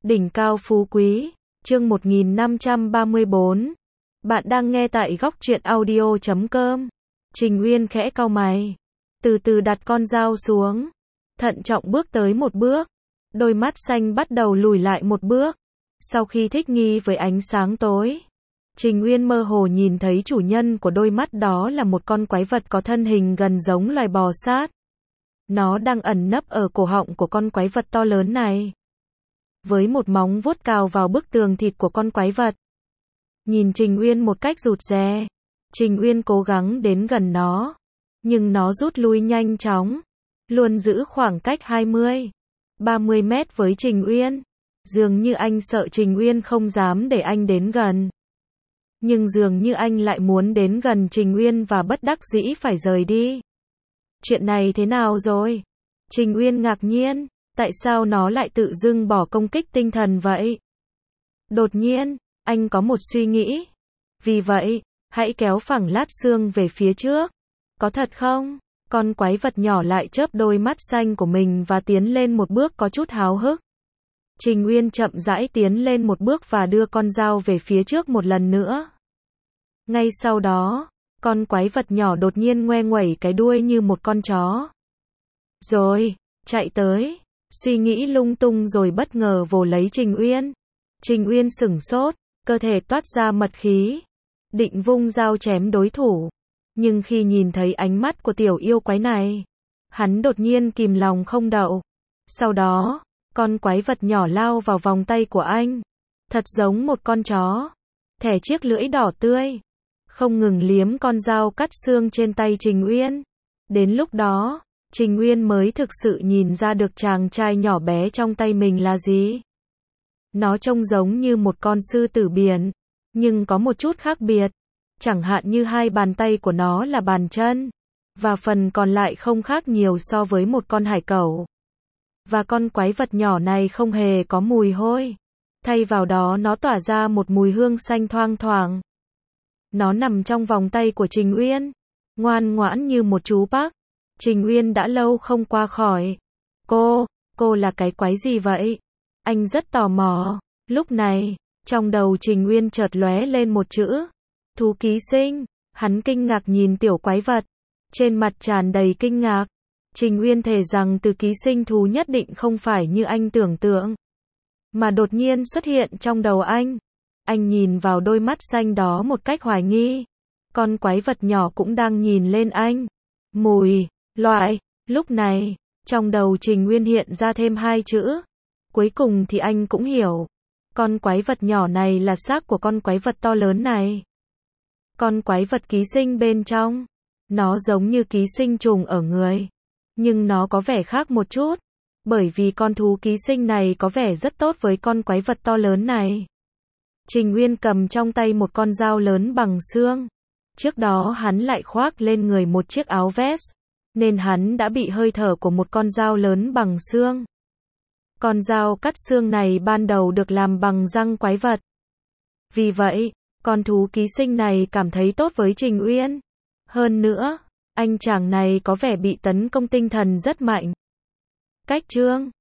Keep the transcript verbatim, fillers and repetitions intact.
Đỉnh cao phú quý, chương một nghìn năm trăm ba mươi bốn. Bạn đang nghe tại góc truyện audio chấm com. Trình Uyên khẽ cau mày, từ từ đặt con dao xuống, thận trọng bước tới một bước, đôi mắt xanh bắt đầu lùi lại một bước. Sau khi thích nghi với ánh sáng tối, Trình Uyên mơ hồ nhìn thấy chủ nhân của đôi mắt đó là một con quái vật có thân hình gần giống loài bò sát. Nó đang ẩn nấp ở cổ họng của con quái vật to lớn này, với một móng vuốt cào vào bức tường thịt của con quái vật. Nhìn Trình Uyên một cách rụt rè, Trình Uyên cố gắng đến gần nó, nhưng nó rút lui nhanh chóng, luôn giữ khoảng cách hai mươi, ba mươi mét với Trình Uyên. Dường như anh sợ Trình Uyên không dám để anh đến gần. Nhưng dường như anh lại muốn đến gần Trình Uyên và bất đắc dĩ phải rời đi. Chuyện này thế nào rồi? Trình Uyên ngạc nhiên, tại sao nó lại tự dưng bỏ công kích tinh thần vậy? Đột nhiên, anh có một suy nghĩ. Vì vậy, hãy kéo phẳng lát xương về phía trước. Có thật không? Con quái vật nhỏ lại chớp đôi mắt xanh của mình và tiến lên một bước có chút háo hức. Trình Uyên chậm rãi tiến lên một bước và đưa con dao về phía trước một lần nữa. Ngay sau đó, con quái vật nhỏ đột nhiên ngoe nguẩy cái đuôi như một con chó. Rồi, chạy tới, suy nghĩ lung tung rồi bất ngờ vồ lấy Trình Uyên. Trình Uyên sửng sốt, cơ thể toát ra mật khí, định vung dao chém đối thủ. Nhưng khi nhìn thấy ánh mắt của tiểu yêu quái này, hắn đột nhiên kìm lòng không đậu. Sau đó, con quái vật nhỏ lao vào vòng tay của anh, thật giống một con chó, thẻ chiếc lưỡi đỏ tươi, không ngừng liếm con dao cắt xương trên tay Trình Uyên. Đến lúc đó, Trình Uyên mới thực sự nhìn ra được chàng trai nhỏ bé trong tay mình là gì. Nó trông giống như một con sư tử biển, nhưng có một chút khác biệt. Chẳng hạn như hai bàn tay của nó là bàn chân, và phần còn lại không khác nhiều so với một con hải cẩu. Và con quái vật nhỏ này không hề có mùi hôi. Thay vào đó nó tỏa ra một mùi hương xanh thoang thoảng. Nó nằm trong vòng tay của Trình Uyên, ngoan ngoãn như một chú bác. Trình Uyên đã lâu không qua khỏi. Cô, cô là cái quái gì vậy? Anh rất tò mò. Lúc này, trong đầu Trình Uyên chợt lóe lên một chữ. Thú ký sinh. Hắn kinh ngạc nhìn tiểu quái vật, trên mặt tràn đầy kinh ngạc. Trình Uyên thề rằng từ ký sinh thú nhất định không phải như anh tưởng tượng, mà đột nhiên xuất hiện trong đầu anh. Anh nhìn vào đôi mắt xanh đó một cách hoài nghi. Con quái vật nhỏ cũng đang nhìn lên anh. Mùi, loại. Lúc này, trong đầu Trình Uyên hiện ra thêm hai chữ. Cuối cùng thì anh cũng hiểu. Con quái vật nhỏ này là xác của con quái vật to lớn này. Con quái vật ký sinh bên trong, nó giống như ký sinh trùng ở người, nhưng nó có vẻ khác một chút, bởi vì con thú ký sinh này có vẻ rất tốt với con quái vật to lớn này. Trình Uyên cầm trong tay một con dao lớn bằng xương. Trước đó hắn lại khoác lên người một chiếc áo vest, nên hắn đã bị hơi thở của một con dao lớn bằng xương. Con dao cắt xương này ban đầu được làm bằng răng quái vật. Vì vậy, con thú ký sinh này cảm thấy tốt với Trình Uyên. Hơn nữa, anh chàng này có vẻ bị tấn công tinh thần rất mạnh. Cách chương